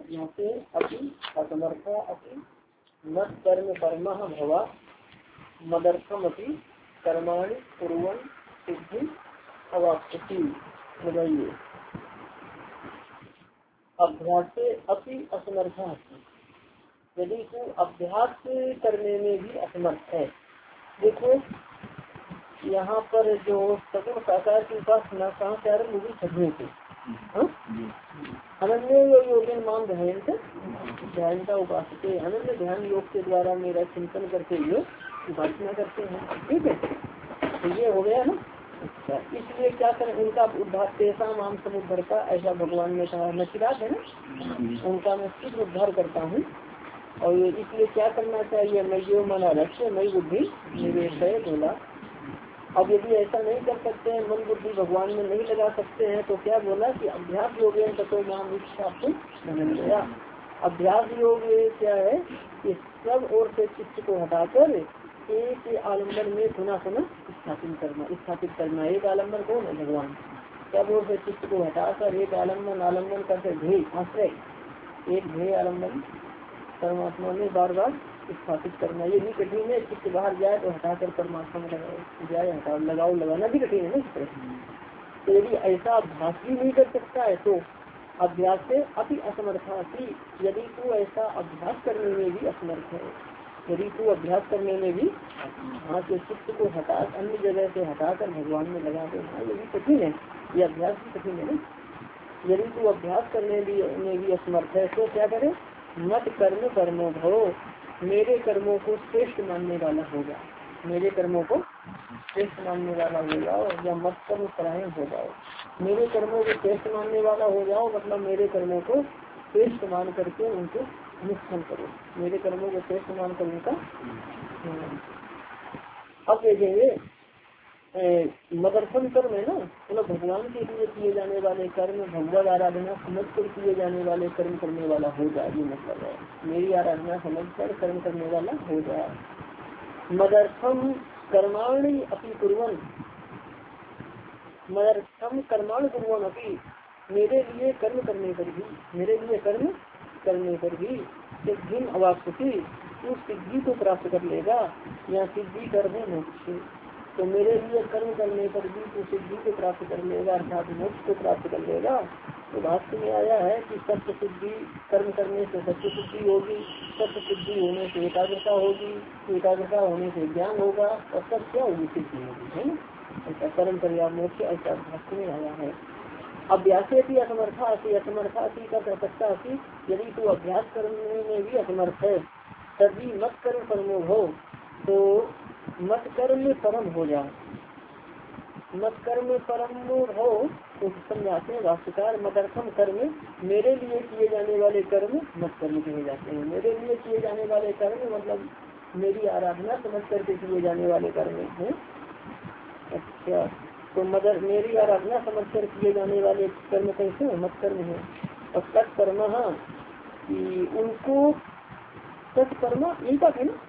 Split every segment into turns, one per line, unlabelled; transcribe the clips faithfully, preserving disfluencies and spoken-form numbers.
यहाँ से अपि असमर्था अपि मत कर्म कर्म भवा मदर्थम अपि कर्माणि कुर्वन् सिद्धि अवाप्ति। बताइए अभ्यास अपि असमर्था, यदि तू अभ्यास करने में भी असमर्थ है। देखो यहाँ पर जो सगुण साकार की उपासना कहाँ से आरम्भ होगी? छठवें से। अनन्य योगेन माम ध्यान ध्यान का उपासक अनन्य ध्यान योग के द्वारा मेरा चिंतन करते हुए उपासना करते हैं। ठीक है, तो ये हो गया ना। अच्छा, इसलिए क्या करें? उनका उद्धार तेसा माम समुद्धार का, ऐसा भगवान ने कहा। नचिरात है ना, उनका मैं शीघ्र उद्धार करता हूँ। और इसलिए क्या करना चाहिए? मैं यो मना लक्ष्य मई बुद्धि निवेश है बोला। अब यदि ऐसा नहीं कर सकते हैं, मन बुद्धि भगवान में नहीं लगा सकते हैं, तो क्या बोला कि अभ्यास योग तथो माम इच्छा गया। अभ्यास योग क्या है कि सब ओर से चित्त को हटाकर एक आलम्बन में पुनः पुनः स्थापित करना स्थापित करना एक आलम्बन कौन है? भगवान। सब ओर से चित्त को हटाकर एक आलम्बन आलम्बन करके ध्येय आश्रय एक ध्येय आलम्बन परमात्मा में बार बार स्थापित करना। ये भी कठिन है। चित्त बाहर जाए तो हटाकर परमात्मा में लगाओ, जाए हटाओ, लगाओ लगाना भी कठिन है ना इस तरह। तो यदि ऐसा अभ्यास भी नहीं कर सकता है तो अभ्यास से अति असमर्था थी। यदि तू ऐसा अभ्यास करने में भी असमर्थ है, यदि तू अभ्यास करने में भी वहाँ से चित्त को हटा अन्य जगह से हटाकर भगवान में लगा देना, ये भी कठिन है। ये अभ्यास भी कठिन है ना। यदि तू अभ्यास करने भी में भी असमर्थ है तो क्या करे? मत कर्म कर्मो भो, मेरे कर्मों को श्रेष्ठ मानने वाला होगा। मेरे कर्मों को श्रेष्ठ मानने वाला हो जाओ, या मत कर्म परायण हो जाओ। मेरे कर्मों को श्रेष्ठ मानने वाला हो जाओ मतलब मेरे कर्मों को श्रेष्ठ मान करके उनको अनुष्ठान करो। मेरे कर्मों को श्रेष्ठ मान कर उनका। अब देखेंगे मदर्थम कर्म है ना, मतलब भगवान के लिए किए जाने वाले कर्म, भगवत आराधना समझ कर किए जाने वाले कर्म करने वाला हो जाए। ये मतलब है मेरी आराधना समझ कर कर्म करने वाला हो जाए। मदर्थम कर्माणि अपि कुर्वन्, मदर्थम कर्माणि कुर्वन् अपि, मेरे लिए कर्म करने पर भी मेरे लिए कर्म करने पर भी सिद्धि अवाप्ति, तू सिद्धि को प्राप्त कर लेगा। या सिद्धि कर दे मोक्ष, तो मेरे लिए कर्म करने पर भी तू सिद्धि को प्राप्त कर लेगा, अर्थात मोक्ष को प्राप्त कर लेगा। तो भाष्य में आया है कि सत्य सिद्धि कर्म करने से सत्य सिद्धि होगी, सत्य सिद्धि होने से एकाग्रता होगी, एकाग्रता होने से ज्ञान होगा, और सब क्या होगी? सिद्धि होगी, है ना। ऐसा कर्म कर मोक्ष ऐसा भाष्य में आया है। अभ्यासे भी असमर्था थी, असमर्था थी का सकता थी। यदि तू अभ्यास करने में भी असमर्थ है तभी मत कर्म कर्मो हो, तो मत कर्म में परम हो जाओ। मत कर्म में परम हो तो समझाते हैं भाष्यकार, मदर्थम कर्म, मेरे लिए किए जाने वाले कर्म मत कर्म कहे जाते हैं। मेरे लिए किए जाने वाले कर्म मतलब मेरी आराधना समझ करके किए जाने वाले कर्म है। अच्छा, तो मदर मेरी आराधना समझ कर किए जाने वाले कर्म कैसे है? मत कर्म है। और सत्कर्म कि उनको सत्कर्म इनका है ना।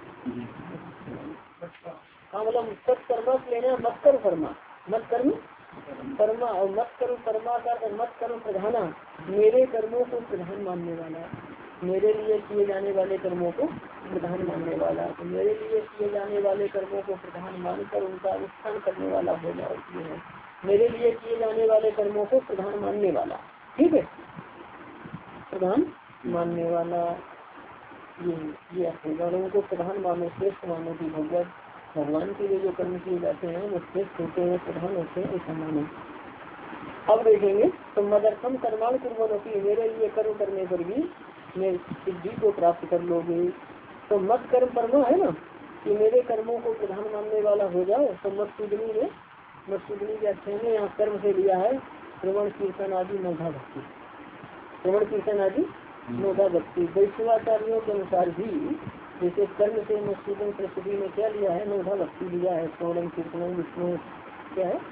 हाँ, मतलब सत्कर्म लेना मत कर्म कर्मा मत कर्म कर्मा और मत कर्म कर्मा का मत कर्म प्रधाना, मेरे कर्मों को प्रधान मानने वाला, मेरे लिए किए जाने वाले कर्मों को प्रधान मानने वाला। तो मेरे लिए किए जाने वाले कर्मों को प्रधान मानकर उनका अनुष्ठान करने वाला हो जाए। है मेरे लिए किए जाने वाले कर्मों को प्रधान मानने वाला। ठीक है, प्रधान मानने वाला ये ये होगा। उनको प्रधान मानो, श्रेष्ठ मानो की भगवत भगवान के लिए जो कर्म किए जाते हैं वो श्रेष्ठ होते हैं, प्रधान होते हैं, ऐसा मानो। अब देखेंगे तो मदर्थम कर्माण कुर्वन्ति, मेरे लिए कर्म करने पर भी मैं सिद्धि को प्राप्त कर लोगे। तो मत कर्म परम है ना, कि मेरे कर्मों को प्रधान मानने वाला हो जाओ। तो मत सूदनी में मत सूदनी के अक्षय में यहाँ कर्म से लिया है श्रवण कीर्तन आदि नौधा भक्ति। श्रवण कीर्तन आदि नौधा भक्ति वैष्णवाचार्यों के अनुसार भी जैसे कर्म से मसूदन सरस्वती ने क्या लिया है? नौधा भक्ति लिया है। श्रवण कीर्तन विष्णु क्या है।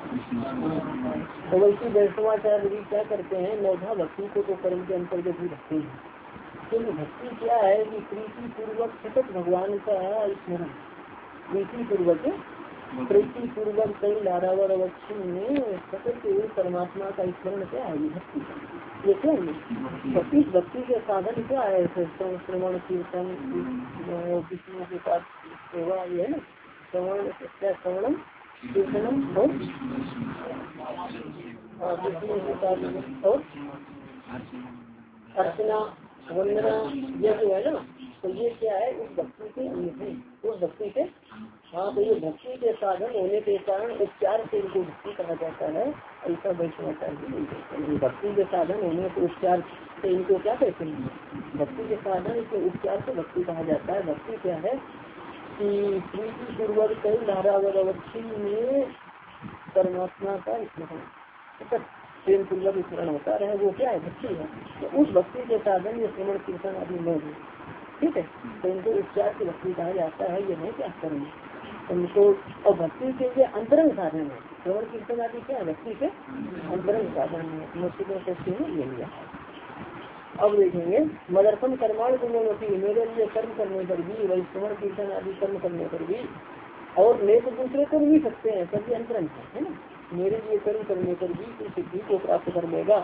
तो वैसे वैष्णवाचार्य भी क्या करते हैं? नौधा भक्ति को तो कर्म के अंतर्गत ही रखते हैं। क्योंकि भक्ति क्या है कि प्रीति पूर्वक सतत भगवान का स्मरण, प्रीति पूर्वक प्रीति पूर्वक कई लारावर अवच्छिन्न में सत्य परमात्मा का स्मरण क्या है? भक्ति। ये क्या है? भक्ति भक्ति के साधन क्या है? श्रवण कीर्तन विष्णु के साथ सेवा, ये है ना। श्रवण क्या? श्रवणम कीर्तनम और विष्णु के साथ और अर्चना वंदना, ये जो है ना, तो ये क्या है? उस भक्ति के अंग है, उस भक्ति के। हाँ, तो ये भक्ति के साधन होने के कारण उपचार से इनको भक्ति कहा जाता है। ऐसा वैष्णवाचार्य नहीं कहते हैं। भक्ति के साधन होने के उपचार से इनको क्या कहते हैं? भक्ति के साधन के उपचार से भक्ति कहा जाता है। भक्ति क्या है कि प्रीति पूर्वक कई धारावर अवच्छिन्न में परमात्मा का स्मरण, प्रेम पूर्वक स्मरण होता रहे, वो क्या है? भक्ति है। तो उस भक्ति के साधन ये श्रवण कीर्तन आदि लोग हैं, ठीक है। तो इनको उपचार की भक्ति कहा जाता है। ये नहीं क्या करेंगे उनको। और भक्ति के लिए अंतरंग साधन है। श्रवण कीर्तन आदि क्या है? भक्ति के अंतरंग साधन है। मुश्किलों से ये लिया। अब देखेंगे मदर्थम कर्माण गुणवती, मेरे लिए कर्म करने पर भी, वही श्रवण कीर्तन आदि कर्म करने पर भी, और ले तो दूसरे कर भी सकते हैं, सब ये अंतरंग है ना। मेरे लिए कर्म करने पर भी तो सिद्धि को प्राप्त कर लेगा।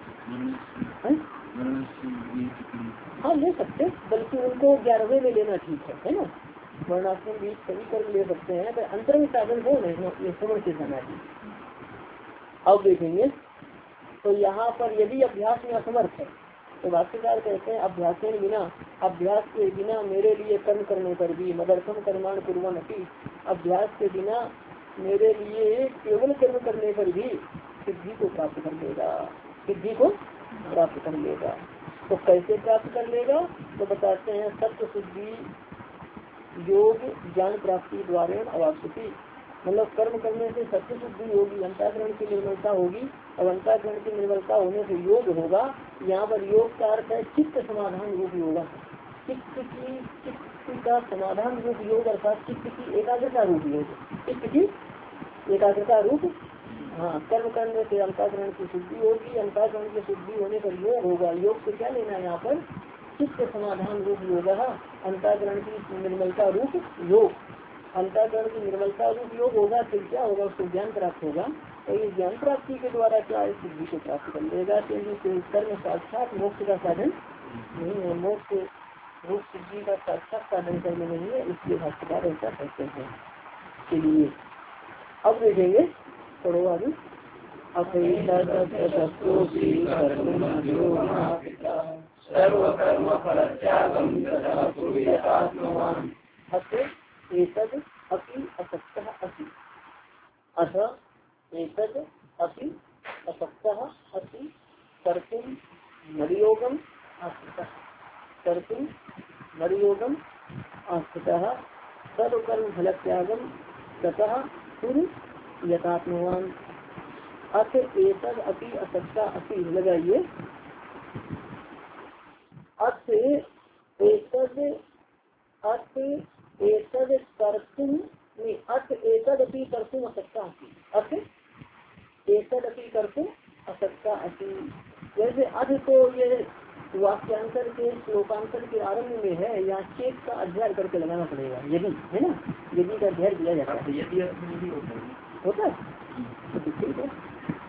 हाँ, ले सकते, बल्कि उनको ग्यारहवें में लेना ठीक है, है ना। वर्णाश्रम भी सभी कर्म ले सकते हैं, पर अंतरंग साधन हो नहीं, ये श्रवण कीर्तन आदि। अब देखेंगे तो यहाँ पर यदि अभ्यास में असमर्थ है तो भाष्यकार कहते हैं अभ्यास के बिना, अभ्यास के बिना मेरे लिए कर्म करने पर भी, मदर्थम कर्माण कुर्बान अपनी, अभ्यास के बिना मेरे लिए केवल कर्म करने पर भी सिद्धि को प्राप्त कर लेगा, सिद्धि को प्राप्त कर लेगा। तो कैसे प्राप्त कर लेगा? तो बताते हैं सत्य शुद्धि योग ज्ञान प्राप्ति द्वारा अवाप्ति, मतलब कर्म करने से सत्य शुद्धि होगी, अंतःकरण की निर्मलता होगी, और अंतःकरण की निर्मलता होने से योग होगा। यहाँ पर योग का अर्थ है चित्त समाधान रूप योग, चित्त की चित्त का समाधान रूप योग, अर्थात चित्त की एकाग्रता रूप योग, चित्त की एकाग्रता रूप। हाँ, कर्म करने से अंतःकरण की शुद्धि होगी, अंतःकरण की शुद्धि होने पर योग होगा। योग से क्या लेना है यहाँ पर? चित्त समाधान रूप योग, अंतःकरण की निर्मलता रूप योग। अंतःकरण की निर्मलता रूप योग होगा, फिर क्या होगा? उसको ज्ञान प्राप्त होगा। तो ये ज्ञान प्राप्ति के द्वारा क्या है? सिद्धि को प्राप्त कर लेगा। क्योंकि कर्म साक्षात मोक्ष का साधन नहीं है, मोक्ष रूप सिद्धि का साक्षात साधन कर्म नहीं है, इसलिए भाष्यकार ऐसा कहते हैं। चलिए अब देखेंगे थोड़ा आगे। एतद अपि असक्तः अस्ति, अथ एतद अपि असक्तः अस्ति कर्तुं मर्योगम आस्थितः, कर्तुं मर्योगम आस्थितः सर्वकर्म फल त्यागम ततः कुरु यथात्मवान। अथ एतद अपि असक्तः अस्ति, लगाइए अथ एतद अथ एतद कर्तुम नहीं, अथ एतद अपि कर्तुम असक्ता अस्ति, अथ एतद अपि कर्तुम असक्ता अस्ति। वैसे अथ तो ये वाक्यांतर के श्लोकांतर के आरंभ में है, यहाँ चेत का अध्ययन करके लगाना पड़ेगा, यदि है ना, यदि का अध्ययन किया जाता है, यदि होता है तो ठीक है।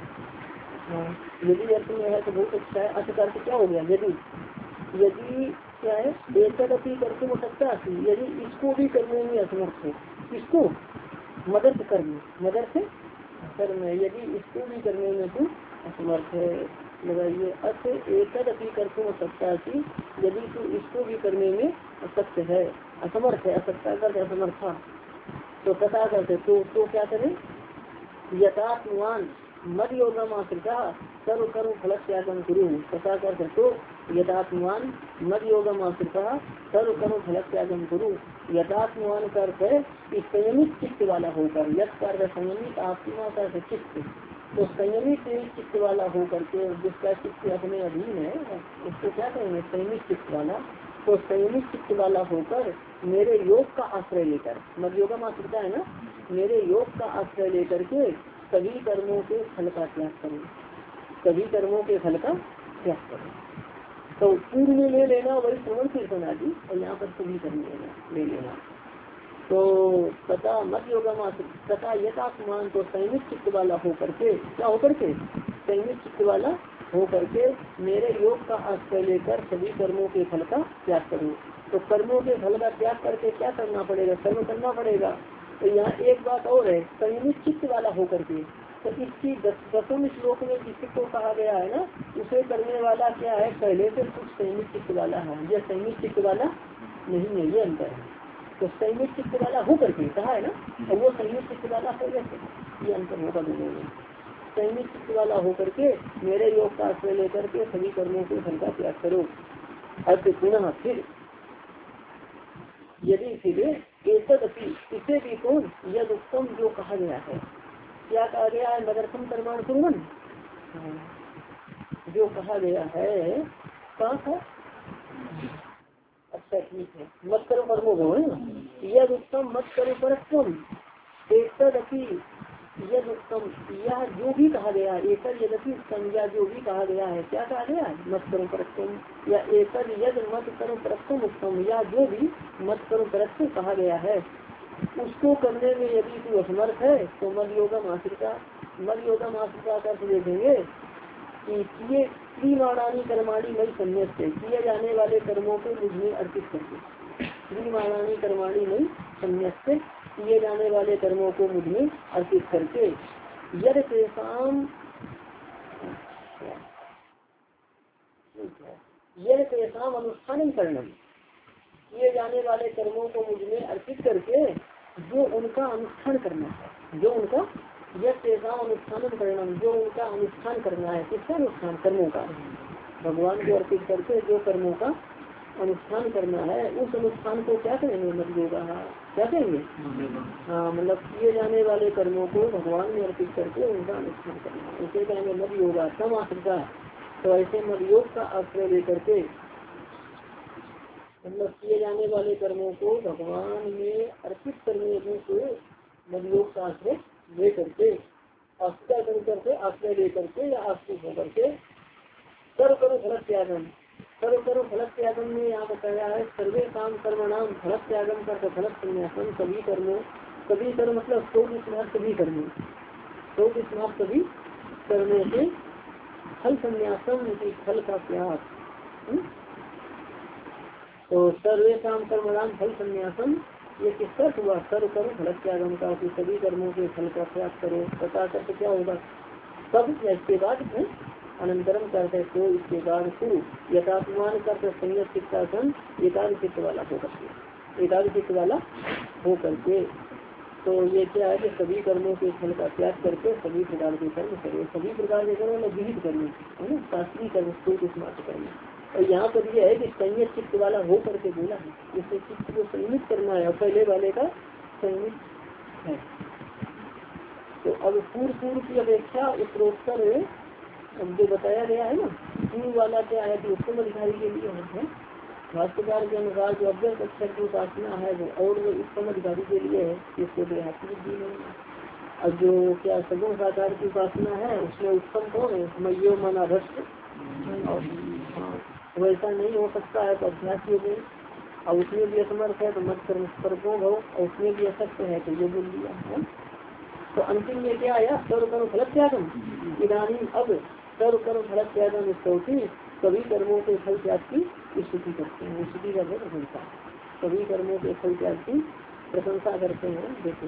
यदि अर्थ में है तो बहुत अच्छा है। अर्थ का अर्थ क्या हो गया? यदि यदि क्या है? एतद अपि कर्तुम असक्ता अस्ति, यदि इसको भी करने में असमर्थ है, इसको मदद करने, मदद से कर्म है, यदि इसको भी करने में तुम असमर्थ है। लगाइए अर्थ एतद अपि कर्तुम असक्ता अस्ति, यदि तू इसको भी करने में असक्त है, असमर्थ है, असक्ता कर असमर्था, तो तथा करते तो, तो क्या करें? यथात्मवान मद योगम आश्रिता सर्व कर्म फल त्यागम कुरु, तथा करते तो यथात्मवान मद योगम आश्रिता सर्व कर्म फल त्यागम कुरु। यथात्मवान करते संयमित चित्त वाला होकर, यथ कर संयमित आत्मा कर चित्त, तो संयमित चित्त वाला होकर के, जिसका चित्त अपने अधीन है उसको क्या कहेंगे? संयमित चित्त वाला। तो संयमित चित्त वाला होकर मेरे योग का आश्रय लेकर, मद योगम आश्रिता है ना, मेरे योग का आश्रय लेकर के सभी कर्मों के फल का त्याग करें, सभी कर्मों के फल का त्याग करें। तो पूर्व में ले लेना वही श्रवण कीर्तन आदि, और यहाँ पर सभी कर्म लेना ले लेना। तो तथा मत योगम आश्रित तथा यथात्मान तो संयमित चित्त वाला हो करके क्या हो करके संयमित चित्त वाला हो करके मेरे योग का आश्रय लेकर सभी कर्मों के फल का त्याग करूँ। तो कर्मों के फल का त्याग करके क्या करना पड़ेगा, कर्म करना पड़ेगा। तो यहाँ एक बात और है, संयमित चित्त वाला हो करके, तो इसकी दसवें श्लोक में जिसको कहा गया है ना, उसे करने वाला क्या है, पहले से कुछ संयमित चित्त वाला है, यह संयमित चित्त वाला नहीं है, ये अंतर है। तो संयमित चित्त वाला हो करके कहा है ना, और वो संयमित चित्त वाला हो कैसे, ये अंतर होगा दोनों में। संयमित चित्त वाला हो करके मेरे योग का आश्रय लेकर के सभी कर्मों के फल का त्याग करो। अर्थ पुनः फिर यदि फिर एतदपि इसे भी कौन यद उत्तम जो कहा गया है, क्या कहा गया है, मदर्थम कर्माण कुर्वन्, जो कहा गया है कहाँ था, अच्छा ठीक है, मत करो कर्मो को है ना, यद उत्तम मत करो परत्वम, एतदपि यद उत्तम, यह जो भी कहा गया है, एकद यदपि उत्तम, या जो भी कहा गया है, क्या कहा गया है, मत करो परत्वम, या एकद यद मत करो परत्वम उत्तम, या जो भी मत करो परत्व कहा गया है, उसको करने में यदि तू असमर्थ है तो मद योगम आश्रिता, मद योगम आश्रिता का देखेंगे कि किए त्रिमाणानी कर्माणी मई संन्यास से, किए जाने वाले कर्मों को मुझमें अर्पित करके, त्रिमाणानी कर्माणी मई संन्यास से, किए जाने वाले कर्मों को मुझमें अर्पित करके, यद तेषाम यद तेषाम अनुष्ठान करना, किए जाने वाले कर्मों को मुझमें अर्पित करके जो उनका अनुष्ठान करना है, जो उनका यद तेषाम अनुष्ठान करना, जो उनका अनुष्ठान करना है, किसका अनुष्ठान, कर्मों का, भगवान को अर्पित करके जो कर्मों का अनुष्ठान करना है, उस अनुष्ठान को क्या करेंगे, मत योगा, क्या करेंगे, हाँ मतलब किए जाने वाले कर्मों को भगवान में अर्पित करके उनका अनुष्ठान करना, उसे कहेंगे मत योगा तम आश्रिता। तो ऐसे मत योग का आश्रय लेकर के, मतलब किए जाने वाले कर्मों को भगवान में अर्पित करने को मत योग का आश्रय ले करके, आस्था कर करके, आश्रय ले करके या आश्रित होकर के सर्व करो फल त्यागम, सर्व करो फल त्यागम में यहाँ बताया है सर्वे काम कर्म नाम फल त्यागम कर फल संन्यासम, सभी कर्मों, सभी कर्म मतलब सौ स्नात सभी कर्मों, सौ स्नात सभी करने से फल संन्यासम की फल का त्याग। तो सर्वे काम कर्म नाम फल संन्यासम, ये किसका हुआ, सर्व करो फल त्यागम का, कि सभी कर्मों के फल का त्याग करो। पता करके क्या होगा, तब इसके बाद है अनंतरम करते, तो इसके बाद शुरू यथात्मान करते संयत चित्तासन एकाग्र चित्त वाला हो करके, एकाग्र चित्त वाला हो करके। तो ये क्या है कि सभी कर्मों के फल का त्याग करके सभी प्रकार के कर्म करें, सभी प्रकार के कर्म मतलब विहित कर्म है ना, शास्त्रीय कर्म को स्मार्ट कर्म। और यहाँ पर यह है कि संयत चित्त वाला हो करके बोला है, इससे चित्त को संयमित करना है, और पहले वाले का संयमित है। तो अब पूर्व पूर्व की अपेक्षा उत्तरोत्तर जो बताया गया है ना, पूर्व वाला क्या है कि उत्तम अधिकारी के लिए है, भाष्यकार के अनुसार जो अव्यक्त अक्षर की उपासना है वो और वो उत्तम अधिकारी के लिए है, इसको देहात्मिक भी नहीं है। और जो क्या सगुण साकार की उपासना है उसमें उत्तम कौन है, मयो मना भ्रष्ट, और हाँ वैसा नहीं हो सकता है तो अभ्यास योग है, और उसमें भी असमर्थ है तो मत कर्म कर्मो भव, और उसमें भी असत्य है तो ये बोल दिया है। तो अंतिम में क्या आया, सर्व कर्म फल त्यागम, इधानी अब सर्व कर्म फल त्यागम स्तौति, सभी कर्मों के फल त्याग की स्तुति करते हैं, स्तुति करते हैं प्रशंसा, सभी कर्मों के फल त्याग की प्रशंसा करते हैं। देखो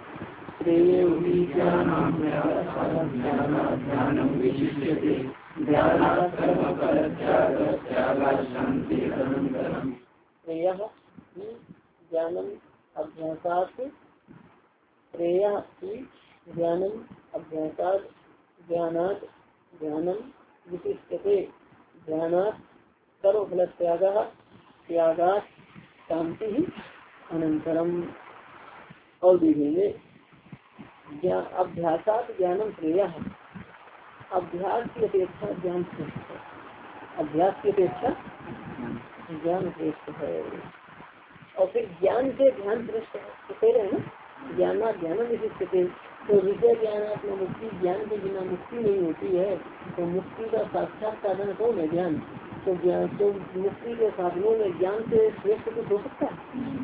ज्ञानम अभ्यासात्, श्रेय ज्ञानम अभ्यासात्, ज्ञानात् ज्ञानम विशिष्यते, ज्ञानात् सर्व फल त्याग, त्यागात् शांति ही अनंतरम। और देखेंगे अभ्यासात् ज्ञानम श्रेय, अभ्यास की अपेक्षा ज्ञान श्रेष्ठ है, अभ्यास की अपेक्षा ज्ञान श्रेष्ठ है। और फिर ज्ञान से ध्यान श्रेष्ठ है, तो कह रहे हैं ना ज्ञाना ज्ञान विशिष्ट, तो विषय ज्ञानात्म मुक्ति, ज्ञान के बिना मुक्ति नहीं होती है। तो मुक्ति का साक्षात साधन कौन है, ज्ञान। तो ज्ञान तो मुक्ति के साधनों में ज्ञान से श्रेष्ठ कुछ हो सकता है,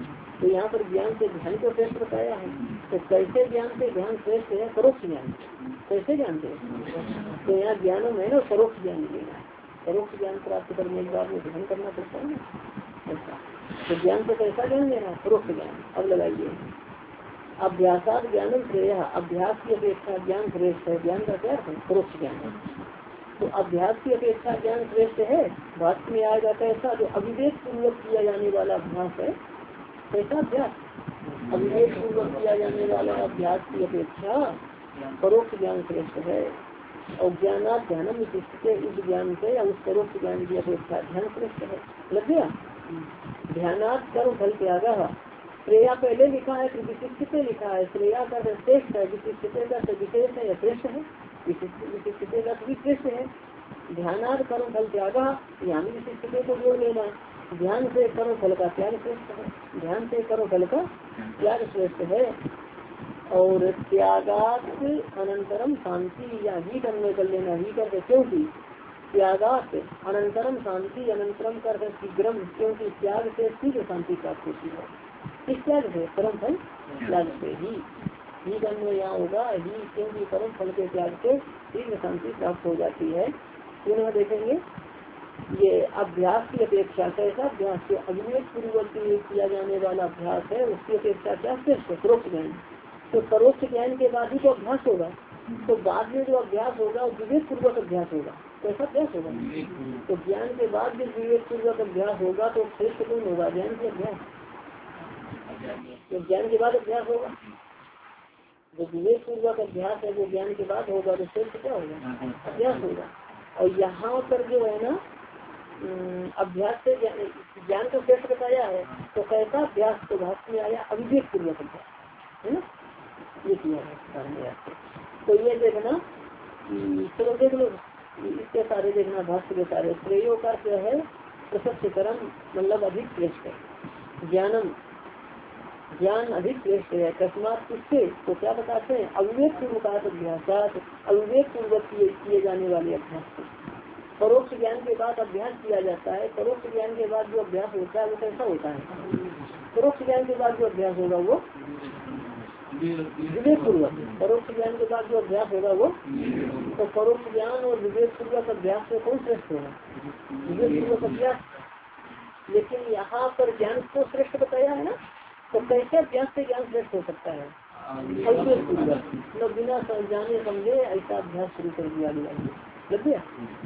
तो यहाँ पर ज्ञान से ध्यान को श्रेष्ठ बताया है। तो कैसे ज्ञान से ध्यान श्रेष्ठ है? परोक्ष ज्ञान। कैसे जानते हैं? तो यहाँ ज्ञानों में ना परोक्ष ज्ञान लेना है। परोक्ष ज्ञान प्राप्त करने के बाद में ध्यान करना पड़ता है ना ऐसा। तो ज्ञान से कैसा ज्ञान लेना है? परोक्ष ज्ञान। अब लगाइए अभ्यासात ज्ञानम श्रेय। अभ्यास की अपेक्षा ज्ञान श्रेष्ठ है। ज्ञान का क्या है? परोक्ष ज्ञान है। तो अभ्यास की अपेक्षा ज्ञान श्रेष्ठ है। भाष्य में आएगा कैसा? जो अविवेक पूर्वक किया जाने वाला अभ्यास है। कैसा अभ्यास? अविवेक पूर्वक किया जाने वाला अभ्यास की अपेक्षा परोक्ष ज्ञान श्रेष्ठ है। और ज्ञानात ध्यानम के इस ज्ञान से या उस परोक्ष ज्ञान की अपेक्षा ध्यान श्रेष्ठ है। लग गया? ध्यानात कर्म फल त्याग। श्रेया पहले लिखा है, फिर विशिष्ट लिखा है। श्रेया का श्रेष्ठ है, विशिष्ट का विशेष है या श्रेष्ठ है। विशिष्ट का भी श्रेष्ठ है। ध्यानात कर्म फल त्याग। यहाँ भी विशिष्ट को जोड़ लेना। ध्यान से कर्म फल का त्याग श्रेष्ठ है। ध्यान से कर्म फल का त्याग श्रेष्ठ है। और त्यागात अनंतरम शांति या ही करने कर लेना। ही करके क्योंकि त्यागात अनंतरम शांति, अनंतरम कर शीघ्रम, क्योंकि त्याग से शीघ्र शांति प्राप्त होती है। किस त्याग से? परम फल त्याग से ही। ही करने यहाँ होगा ही, क्योंकि परम फल के त्याग से शीघ्र शांति प्राप्त हो जाती है। पुनः देखेंगे ये अभ्यास की अपेक्षा कैसा अभ्यास? जो अविवेक पूर्वक किया जाने वाला अभ्यास है उसकी अपेक्षा क्या श्रेष्ठ है? परोक्ष ज्ञान। तो परोक्ष ज्ञान के बाद ही तो अभ्यास होगा। तो बाद में जो अभ्यास होगा वो विवेक पूर्वक अभ्यास होगा। कैसा अभ्यास होगा? तो ज्ञान के बाद जो विवेक पूर्वक अभ्यास होगा तो श्रेष्ठ कौन होगा? ज्ञान के अभ्यास। तो ज्ञान के बाद अभ्यास होगा। जो विवेक पूर्वक अभ्यास है वो ज्ञान के बाद होगा तो श्रेष्ठ क्या होगा? अभ्यास होगा। और यहाँ पर जो है ना अभ्यास से ज्ञान को श्रेष्ठ बताया है। तो कैसा अभ्यास? तो भाष्य में आया अविवेक पूर्वक अभ्यास है ना, ये किया है। तो ये देखना, चलो देख लो इसके सारे देखना भाष्य के सारे। श्रेयो का क्या है? प्रत्यक्ष कर्म मतलब अधिक श्रेष्ठ है। ज्ञानम ज्ञान अधिक श्रेष्ठ है। अकस्मात किससे? तो क्या बताते हैं? अविवेक पूर्वक अभ्यास, अविवेक पूर्वक किए जाने वाले अभ्यास से। परोक्ष ज्ञान के बाद अभ्यास किया जाता है। परोक्ष ज्ञान के बाद जो अभ्यास होता है वो कैसा होता है? परोक्ष ज्ञान के बाद जो अभ्यास होगा वो विवेक पूर्वक। परोक्ष ज्ञान के बाद जो अभ्यास होगा वो तो परोक्ष ज्ञान और विवेक पूर्वक अभ्यास से कौन श्रेष्ठ होगा? विवेक पूर्वक अभ्यास। लेकिन यहाँ पर ज्ञान को श्रेष्ठ बताया है ना, तो कैसे अभ्यास से ज्ञान श्रेष्ठ हो सकता है? अविवेक पूर्वक, मतलब बिना जाने समझे ऐसा अभ्यास शुरू कर दिया गया। लग गया?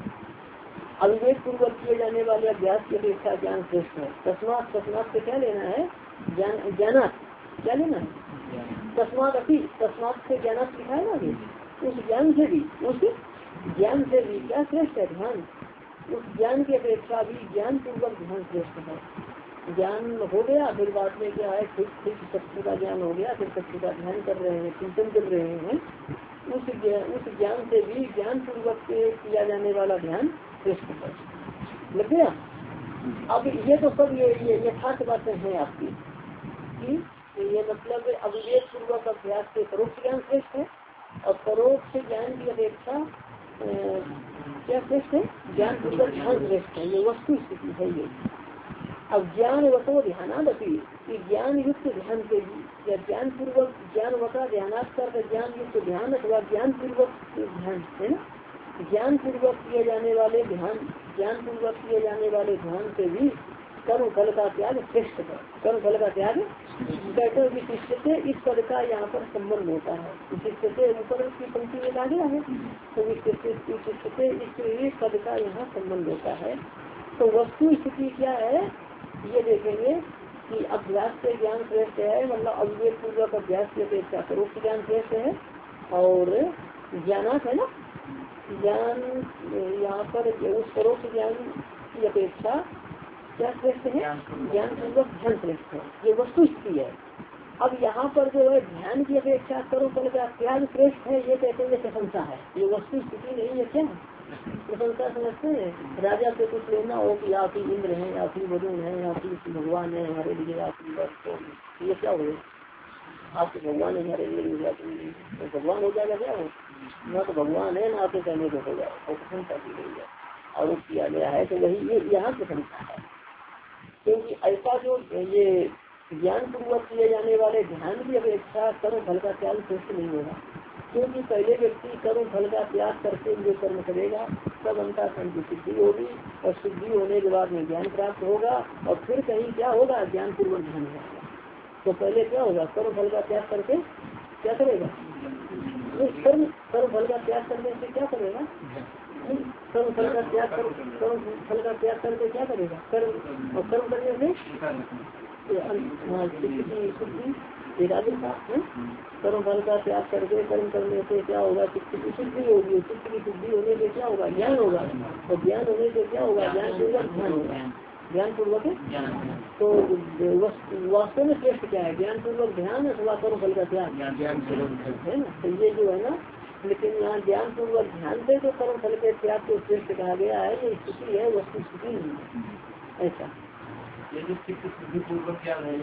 अविवेक पूर्वक किए जाने वाले अभ्यास की अपेक्षा ज्ञान श्रेष्ठ है। तस्मात, तस्मात से क्या लेना है? ज्ञान, ज्ञानात क्या लेना है? तस्मात अपी, तस्मात से ज्ञानात लिखा है ना अभी। उस ज्ञान से भी, उस ज्ञान से भी क्या श्रेष्ठ है? ध्यान। उस ज्ञान की अपेक्षा भी ज्ञान पूर्वक ध्यान श्रेष्ठ है। ज्ञान हो गया, फिर बाद में क्या है? ठीक ठीक सत्य का ज्ञान हो गया, फिर सत्य का ध्यान कर रहे हैं, चिंतन कर रहे हैं। उस उस ज्ञान से भी ज्ञान पूर्वक किया जाने वाला ध्यान श्रेष्ठ है। लग गया? अब ये तो सब ये ये यथार्थ बातें हैं आपकी कि ये मतलब अविवेक पूर्वक अभ्यास से परोक्ष ज्ञान श्रेष्ठ है और परोक्ष ज्ञान की अपेक्षा क्या श्रेष्ठ है? ज्ञान पूर्वक ध्यान श्रेष्ठ है। ये वस्तु स्थिति है ये। अब ज्ञान वतो ध्यानादपि, ज्ञान युक्त ध्यान से भी या ज्ञान पूर्वक ज्ञान वता ध्यानात्तर ज्ञान युक्त ध्यान अथवा ज्ञान पूर्वक ध्यान है ना, ज्ञान पूर्वक किए जाने वाले ध्यान, ज्ञान पूर्वक किए जाने वाले ध्यान से भी कर्म फल का त्याग श्रेष्ठ है। कर्म फल का त्याग कहते विशिष्ट से इस पद का यहाँ पर संबंध होता है। विशिष्ट से ऊपर की पंक्ति में ला गया है तो विशिष्ट से इस पद का यहाँ संबंध होता है। तो वस्तु स्थिति क्या है ये देखेंगे कि अभ्यास से ज्ञान श्रेष्ठ है, मतलब अविवेक पूर्वक अभ्यास की अपेक्षा परोक्ष ज्ञान श्रेष्ठ है। और ज्ञानात है ना, ज्ञान यहाँ पर उस परोक्ष ज्ञान की अपेक्षा क्या श्रेष्ठ है? ज्ञान पूर्वक ध्यान श्रेष्ठ है। ये वस्तु स्थिति है। अब यहाँ पर जो है ध्यान की अपेक्षा कर्म फल का त्याग श्रेष्ठ है, ये कहते हैं प्रशंसा है। ये वस्तु स्थिति नहीं है, क्या प्रशंसा समझते हैं? राजा से कुछ लेना हो कि आप ही इंद्र हैं, आप ही वरुण हैं, आप ही भगवान है, हमारे लिए आप ही, ये क्या हो? आपके भगवान है हमारे लिए, तो भगवान हो जाएगा क्या? हो ना तो भगवान है ना, आपके कहने को हो जाए और प्रशंसा की गई है और किया गया है। तो वही ये यहाँ प्रशंसा है, क्योंकि ऐसा जो ये ज्ञान पूर्वक किए जाने वाले ध्यान की अपेक्षा कर्म फल का त्याग श्रेष्ठ नहीं होगा, क्योंकि पहले व्यक्ति कर्म फल का त्याग करते हुए कर्म करेगा, तब अंतर की सिद्धि होगी और सिद्धि होने के बाद में ज्ञान प्राप्त होगा और फिर कहीं क्या होगा, ज्ञान पूर्वक ध्यान होगा। तो पहले क्या होगा, कर्म फल का त्याग करके क्या करेगा, कर्म कर्म फल का त्याग करने से क्या करेगा, कर्म फल का त्याग कर कर्म फल का त्याग करके क्या करेगा, कर्म और कर्म करने से शुद्धि एकाग्रता है। कर्म फल का त्याग करके कर्म करने से क्या होगा, चित्त की शुद्धि होगी, चित्त की शुद्धि होने से क्या होगा, ज्ञान होगा और ज्ञान होने से क्या होगा, ज्ञान पूर्वक ध्यान होगा, ज्ञान पूर्वक। तो वास्तव में श्रेष्ठ क्या है, ज्ञान पूर्वक ध्यान अथवा कर्म फल का त्याग है ना। तो ये जो है ना, लेकिन यहाँ ज्ञान पूर्वक ध्यान से जो कर्म फल के त्याग को श्रेष्ठ कहा गया है, ये स्थिति है, वस्तु स्थिति नहीं है। ऐसा चित्त शुद्धि पूर्वक क्या है,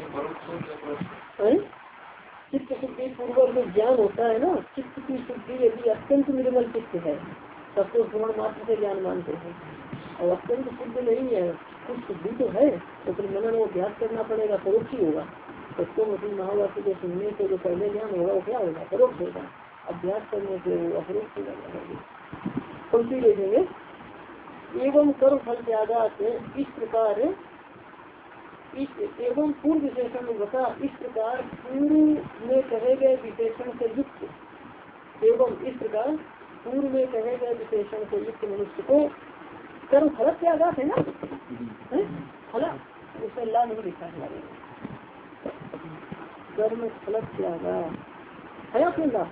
चित्त शुद्धि पूर्वक जो ज्ञान होता है ना, चित्त की शुद्धि यदि अत्यंत निर्मल चित्त है तब तो श्रवण मात्र से ज्ञान मानते हैं, और अत्यंत शुद्ध नहीं है, कुछ शुद्धि तो है तो फिर मनन और अभ्यास करना पड़ेगा, परोक्ष ही होगा। तो मतलब महावाक्य को सुनने से जो पहले ज्ञान होगा वो क्या होगा, परोक्ष होगा, अभ्यास करने से वो अपरोक्ष होगा। पंक्ति देखेंगे, एवं कर्म फल त्यागा से इस प्रकार इस एवं पूर्व विशेषण बता, इस प्रकार पूर्व में कहे गए विशेषण से युक्त, एवं इस प्रकार पूर्व में कहे गए विशेषण से युक्त मनुष्य को कर्म फल त्यागात है ना, फल उसमें ला नहीं लिखा है, कर्म फल त्यागा है अपने ला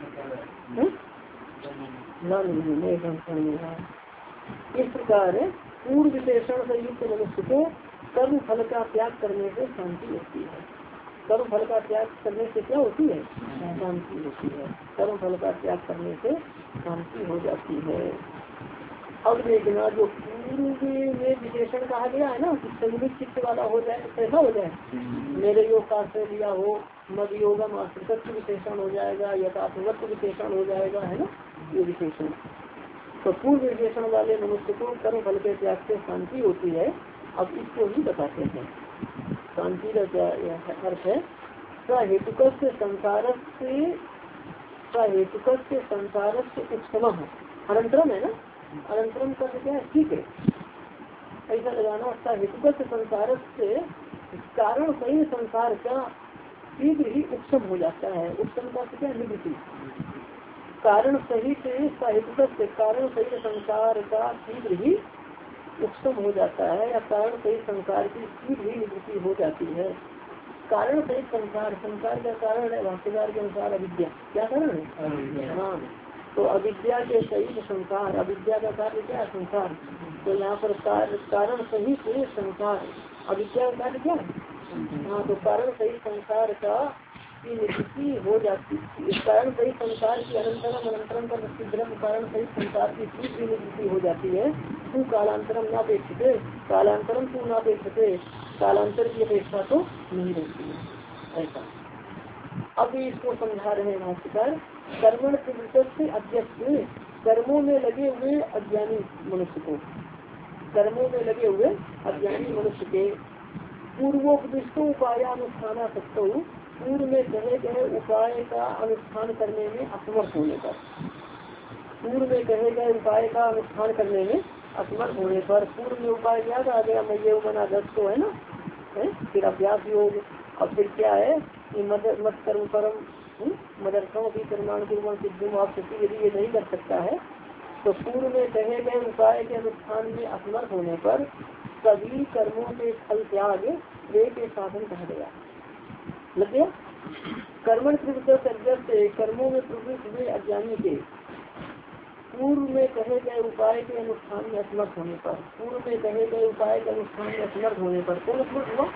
ला नहीं है। इस प्रकार पूर्व विशेषण से युक्त मनुष्य को कर्म फल का त्याग करने से शांति होती है। कर्म फल का त्याग करने से क्या होती है, शांति होती है। कर्म फल का त्याग करने से शांति हो जाती है। अब देखना, जो पूर्व में विशेषण कहा गया है ना, संयुक्त चित्त वाला हो जाए तो कैसा हो जाए, मेरे योग का आश्रय लिया हो, मद योगम आश्रित विशेषण हो जाएगा, यथात्मक विशेषण हो जाएगा, है ना ये विशेषण। तो पूर्व विशेषण वाले मनुष्य को कर्म फल के त्याग से शांति होती है। अब इसको ही बताते हैं, शांति का क्या अर्थ है, सहेतुक से संसार से सहेतुक से संसार से उत्सव अनंतरम है ना, अनंतरम का क्या है, ठीक है, ऐसा लगाना। सहेतुक से संसार से कारण सही संसार का शीघ्र ही उत्सव हो जाता है। उत्सव का क्या, निवृत्ति। कारण सही से सहेतुक से कारण सही संसार का शीघ्र ही उत्सव हो जाता है, या कारण सही संसार की शीघ्र ही निवृत्ति हो जाती है। कारण सही संसार, संसार का कारण है भाष्यकार के अनुसार अविद्या। क्या कारण है, हाँ, तो अविद्या के सहित संसार, अविद्या का कार्य क्या है, संसार। तो यहाँ पर कारण सही से संसार, अविद्या का कार्य क्या है, हाँ, तो कारण सही संसार का की निवृत्ति हो जाती है। इस कारण सही संसार की अनंतरम अनंतरम का सिद्धम कारण सही संसार की शीघ्र निवृत्ति हो जाती है। तू कालांतरम न अपेक्षित, कालांतरम तू न अपेक्षित, कालांतर की अपेक्षा तो नहीं रहती है, ऐसा। अब इसको समझा रहे हैं भाष्यकार, कर्मण प्रवृत्त से अध्यक्ष, कर्मों में लगे हुए अज्ञानी मनुष्य को, कर्मों में लगे हुए अज्ञानी मनुष्य के पूर्वोपदिष्टो उपायानुष्ठान सकते, पूर्व में कहे गए उपाय का अनुष्ठान करने में असमर्थ होने पर, पूर्व में कहे गए उपाय का अनुष्ठान करने में असमर्थ होने पर, पूर्व में उपाय क्या कहा गया, मैं ये बना दस को है ना, है? फिर अभ्यास योग, अब फिर क्या है कि मद मत कर्म परम मदर्थम अभी कर्माण कर्म सिद्धि आप यदि ये नहीं कर सकता है, तो पूर्व में कहे गए उपाय के अनुष्ठान में असमर्थ होने पर सभी कर्मों के फल त्याग वे के साधन कहा गया। लग गया, कर्मण प्रवृत्त से कर्मों में प्रवृत्त हुए अज्ञानी के पूर्व में कहे गए उपाय के अनुष्ठान में असमर्थ होने पर, पूर्व में कहे गए उपाय के अनुष्ठान में असमर्थ होने पर कौन असमर्थ हुआ,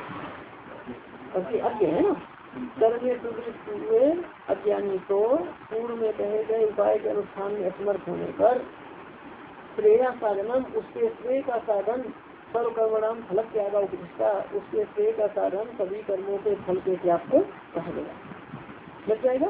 अज्ञ है ना, कर्म में प्रवृत्त हुए अज्ञानी को पूर्व में कहे गए उपाय के अनुष्ठान में असमर्थ होने पर प्रेरणा साधनम, उसके श्रेय का साधन, सर्व कर्मणाम फल त्यागा उपदिष्टा, उसके श्रेय का साधन सभी कर्मों के फल के त्याग को कहा गया। लग जाएगा,